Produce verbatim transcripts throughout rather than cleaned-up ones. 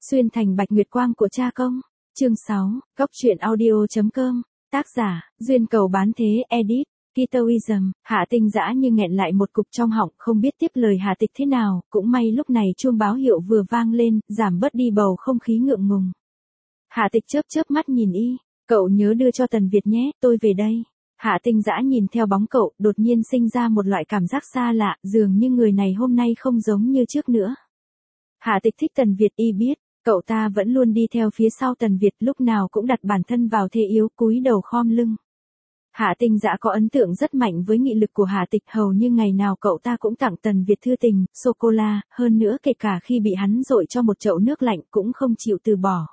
Xuyên thành bạch nguyệt quang của cha công. Chương sáu, góc truyện audio chấm com. Tác giả, Duyên Cầu Bán Thế, edit, Kitoism. Hạ Tinh Dã như nghẹn lại một cục trong họng, không biết tiếp lời Hà Tịch thế nào, cũng may lúc này chuông báo hiệu vừa vang lên, giảm bớt đi bầu không khí ngượng ngùng. Hạ Tịch chớp chớp mắt nhìn y, cậu nhớ đưa cho Tần Việt nhé, tôi về đây. Hạ Tinh Dã nhìn theo bóng cậu, đột nhiên sinh ra một loại cảm giác xa lạ, dường như người này hôm nay không giống như trước nữa. Hạ Tịch thích Tần Việt, y biết, cậu ta vẫn luôn đi theo phía sau Tần Việt, lúc nào cũng đặt bản thân vào thế yếu, cúi đầu khom lưng. Hạ Tinh Dã có ấn tượng rất mạnh với nghị lực của Hạ Tịch, hầu như ngày nào cậu ta cũng tặng Tần Việt thư tình, sô-cô-la, hơn nữa kể cả khi bị hắn dội cho một chậu nước lạnh cũng không chịu từ bỏ.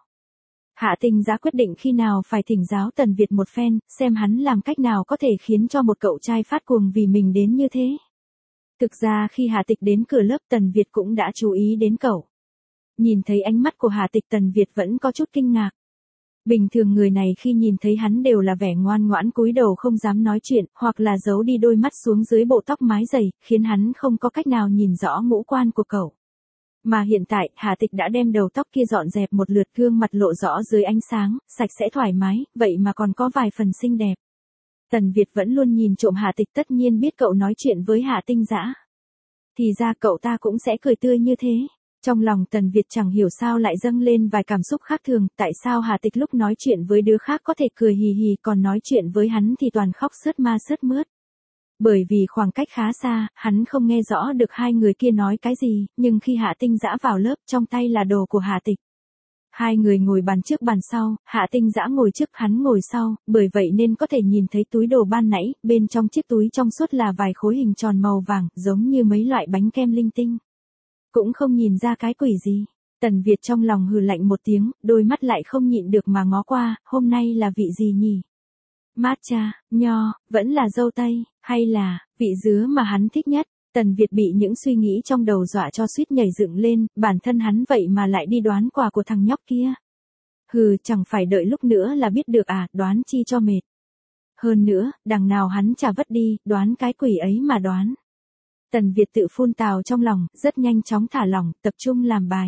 Hạ Tinh Dã quyết định khi nào phải thỉnh giáo Tần Việt một phen, xem hắn làm cách nào có thể khiến cho một cậu trai phát cuồng vì mình đến như thế. Thực ra khi Hạ Tịch đến cửa lớp, Tần Việt cũng đã chú ý đến cậu. Nhìn thấy ánh mắt của Hạ Tịch, Tần Việt vẫn có chút kinh ngạc. Bình thường người này khi nhìn thấy hắn đều là vẻ ngoan ngoãn cúi đầu không dám nói chuyện, hoặc là giấu đi đôi mắt xuống dưới bộ tóc mái dày, khiến hắn không có cách nào nhìn rõ ngũ quan của cậu. Mà hiện tại, Hạ Tịch đã đem đầu tóc kia dọn dẹp một lượt, gương mặt lộ rõ dưới ánh sáng, sạch sẽ thoải mái, vậy mà còn có vài phần xinh đẹp. Tần Việt vẫn luôn nhìn trộm Hạ Tịch, tất nhiên biết cậu nói chuyện với Hạ Tinh Dã. Thì ra cậu ta cũng sẽ cười tươi như thế. Trong lòng Tần Việt chẳng hiểu sao lại dâng lên vài cảm xúc khác thường, tại sao Hạ Tịch lúc nói chuyện với đứa khác có thể cười hì hì, còn nói chuyện với hắn thì toàn khóc sướt ma sướt mướt. Bởi vì khoảng cách khá xa, hắn không nghe rõ được hai người kia nói cái gì, nhưng khi Hạ Tinh Dã vào lớp, trong tay là đồ của Hạ Tịch. Hai người ngồi bàn trước bàn sau, Hạ Tinh Dã ngồi trước, hắn ngồi sau, bởi vậy nên có thể nhìn thấy túi đồ ban nãy, bên trong chiếc túi trong suốt là vài khối hình tròn màu vàng, giống như mấy loại bánh kem linh tinh. Cũng không nhìn ra cái quỷ gì. Tần Việt trong lòng hừ lạnh một tiếng, đôi mắt lại không nhịn được mà ngó qua, hôm nay là vị gì nhỉ? Matcha, nho, vẫn là dâu tây, hay là vị dứa mà hắn thích nhất? Tần Việt bị những suy nghĩ trong đầu dọa cho suýt nhảy dựng lên, bản thân hắn vậy mà lại đi đoán quà của thằng nhóc kia. Hừ, chẳng phải đợi lúc nữa là biết được à, đoán chi cho mệt. Hơn nữa, đằng nào hắn chả vất đi, đoán cái quỷ ấy mà đoán. Tần Việt tự phun tào trong lòng, rất nhanh chóng thả lỏng, tập trung làm bài.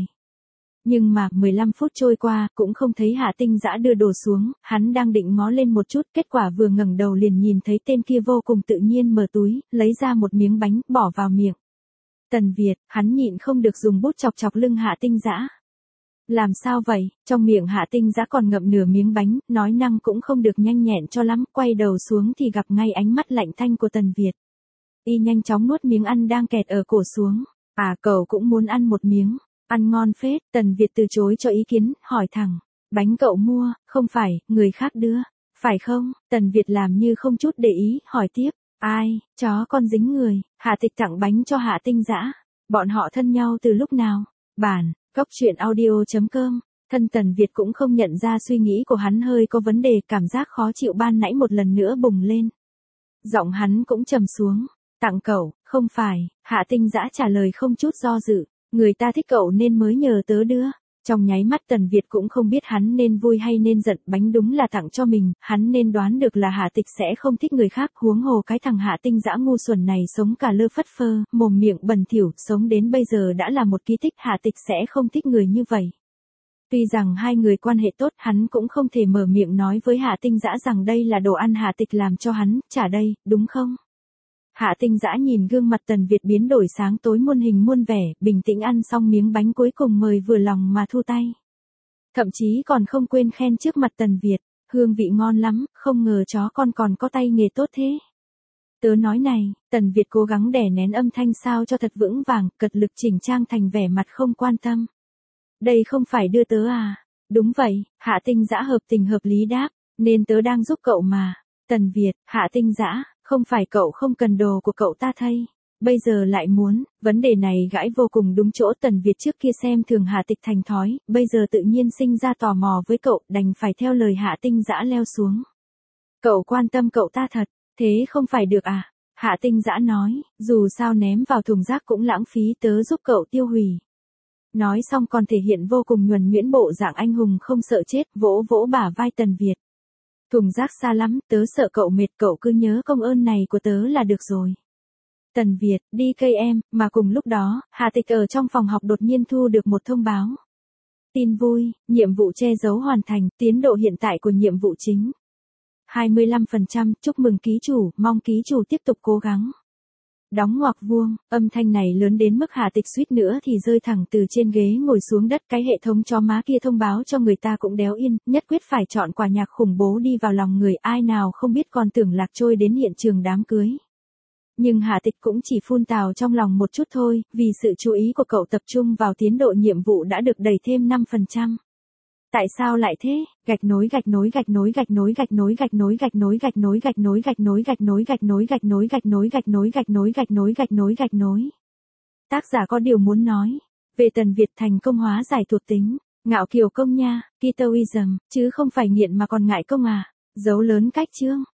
Nhưng mà, mười lăm phút trôi qua, cũng không thấy Hạ Tinh Dã đưa đồ xuống, hắn đang định ngó lên một chút, kết quả vừa ngẩng đầu liền nhìn thấy tên kia vô cùng tự nhiên mở túi, lấy ra một miếng bánh, bỏ vào miệng. Tần Việt, hắn nhịn không được dùng bút chọc chọc lưng Hạ Tinh Dã. Làm sao vậy? Trong miệng Hạ Tinh Dã còn ngậm nửa miếng bánh, nói năng cũng không được nhanh nhẹn cho lắm, quay đầu xuống thì gặp ngay ánh mắt lạnh tanh của Tần Việt. Y nhanh chóng nuốt miếng ăn đang kẹt ở cổ xuống. À, cậu cũng muốn ăn một miếng. Ăn ngon phết. Tần Việt từ chối cho ý kiến, hỏi thẳng. Bánh cậu mua, không phải, người khác đưa. Phải không? Tần Việt làm như không chút để ý, hỏi tiếp. Ai, chó con dính người. Hạ Tịch tặng bánh cho Hạ Tinh Dã. Bọn họ thân nhau từ lúc nào? Bản, góc truyện audio chấm com. Thân Tần Việt cũng không nhận ra suy nghĩ của hắn hơi có vấn đề, cảm giác khó chịu ban nãy một lần nữa bùng lên. Giọng hắn cũng trầm xuống. Tặng cậu, không phải, Hạ Tinh Dã trả lời không chút do dự, người ta thích cậu nên mới nhờ tớ đưa. Trong nháy mắt Tần Việt cũng không biết hắn nên vui hay nên giận, bánh đúng là tặng cho mình, hắn nên đoán được là Hạ Tịch sẽ không thích người khác, huống hồ cái thằng Hạ Tinh Dã ngu xuẩn này sống cả lơ phất phơ, mồm miệng bẩn thỉu, sống đến bây giờ đã là một kỳ tích, Hạ Tịch sẽ không thích người như vậy. Tuy rằng hai người quan hệ tốt, hắn cũng không thể mở miệng nói với Hạ Tinh Dã rằng đây là đồ ăn Hạ Tịch làm cho hắn, trả đây, đúng không? Hạ Tinh Dã nhìn gương mặt Tần Việt biến đổi sáng tối muôn hình muôn vẻ, bình tĩnh ăn xong miếng bánh cuối cùng mời vừa lòng mà thu tay. Thậm chí còn không quên khen trước mặt Tần Việt, hương vị ngon lắm, không ngờ chó con còn có tay nghề tốt thế. Tớ nói này, Tần Việt cố gắng đè nén âm thanh sao cho thật vững vàng, cật lực chỉnh trang thành vẻ mặt không quan tâm. Đây không phải đưa tớ à? Đúng vậy, Hạ Tinh Dã hợp tình hợp lý đáp, nên tớ đang giúp cậu mà. Tần Việt, Hạ Tinh Dã, không phải cậu không cần đồ của cậu ta thay, bây giờ lại muốn, vấn đề này gãi vô cùng đúng chỗ. Tần Việt trước kia xem thường Hạ Tịch thành thói, bây giờ tự nhiên sinh ra tò mò với cậu, đành phải theo lời Hạ Tinh Dã leo xuống. Cậu quan tâm cậu ta thật, thế không phải được à? Hạ Tinh Dã nói, dù sao ném vào thùng rác cũng lãng phí, tớ giúp cậu tiêu hủy. Nói xong còn thể hiện vô cùng nhuần nhuyễn bộ dạng anh hùng không sợ chết, vỗ vỗ bả vai Tần Việt. Thùng rác xa lắm, tớ sợ cậu mệt, cậu cứ nhớ công ơn này của tớ là được rồi. Tần Việt, đi cây em, mà cùng lúc đó, Hạ Tịch ở trong phòng học đột nhiên thu được một thông báo. Tin vui, nhiệm vụ che giấu hoàn thành, tiến độ hiện tại của nhiệm vụ chính. hai mươi lăm phần trăm, chúc mừng ký chủ, mong ký chủ tiếp tục cố gắng. Đóng ngoặc vuông, âm thanh này lớn đến mức Hà Tịch suýt nữa thì rơi thẳng từ trên ghế ngồi xuống đất. Cái hệ thống chó má kia thông báo cho người ta cũng đéo yên, nhất quyết phải chọn quả nhạc khủng bố đi vào lòng người, ai nào không biết còn tưởng lạc trôi đến hiện trường đám cưới. Nhưng Hà Tịch cũng chỉ phun tào trong lòng một chút thôi, vì sự chú ý của cậu tập trung vào tiến độ nhiệm vụ đã được đẩy thêm năm phần trăm. Tại sao lại thế? Gạch nối gạch nối gạch nối gạch nối gạch nối gạch nối gạch nối gạch nối gạch nối gạch nối gạch nối gạch nối gạch nối gạch nối gạch nối gạch nối gạch nối gạch nối gạch nối. Tác giả có điều muốn nói về Tần Việt thành công hóa giải thuộc tính, ngạo kiều công nha, Kitoism, chứ không phải nghiện mà còn ngại công à? Dấu lớn cách chương.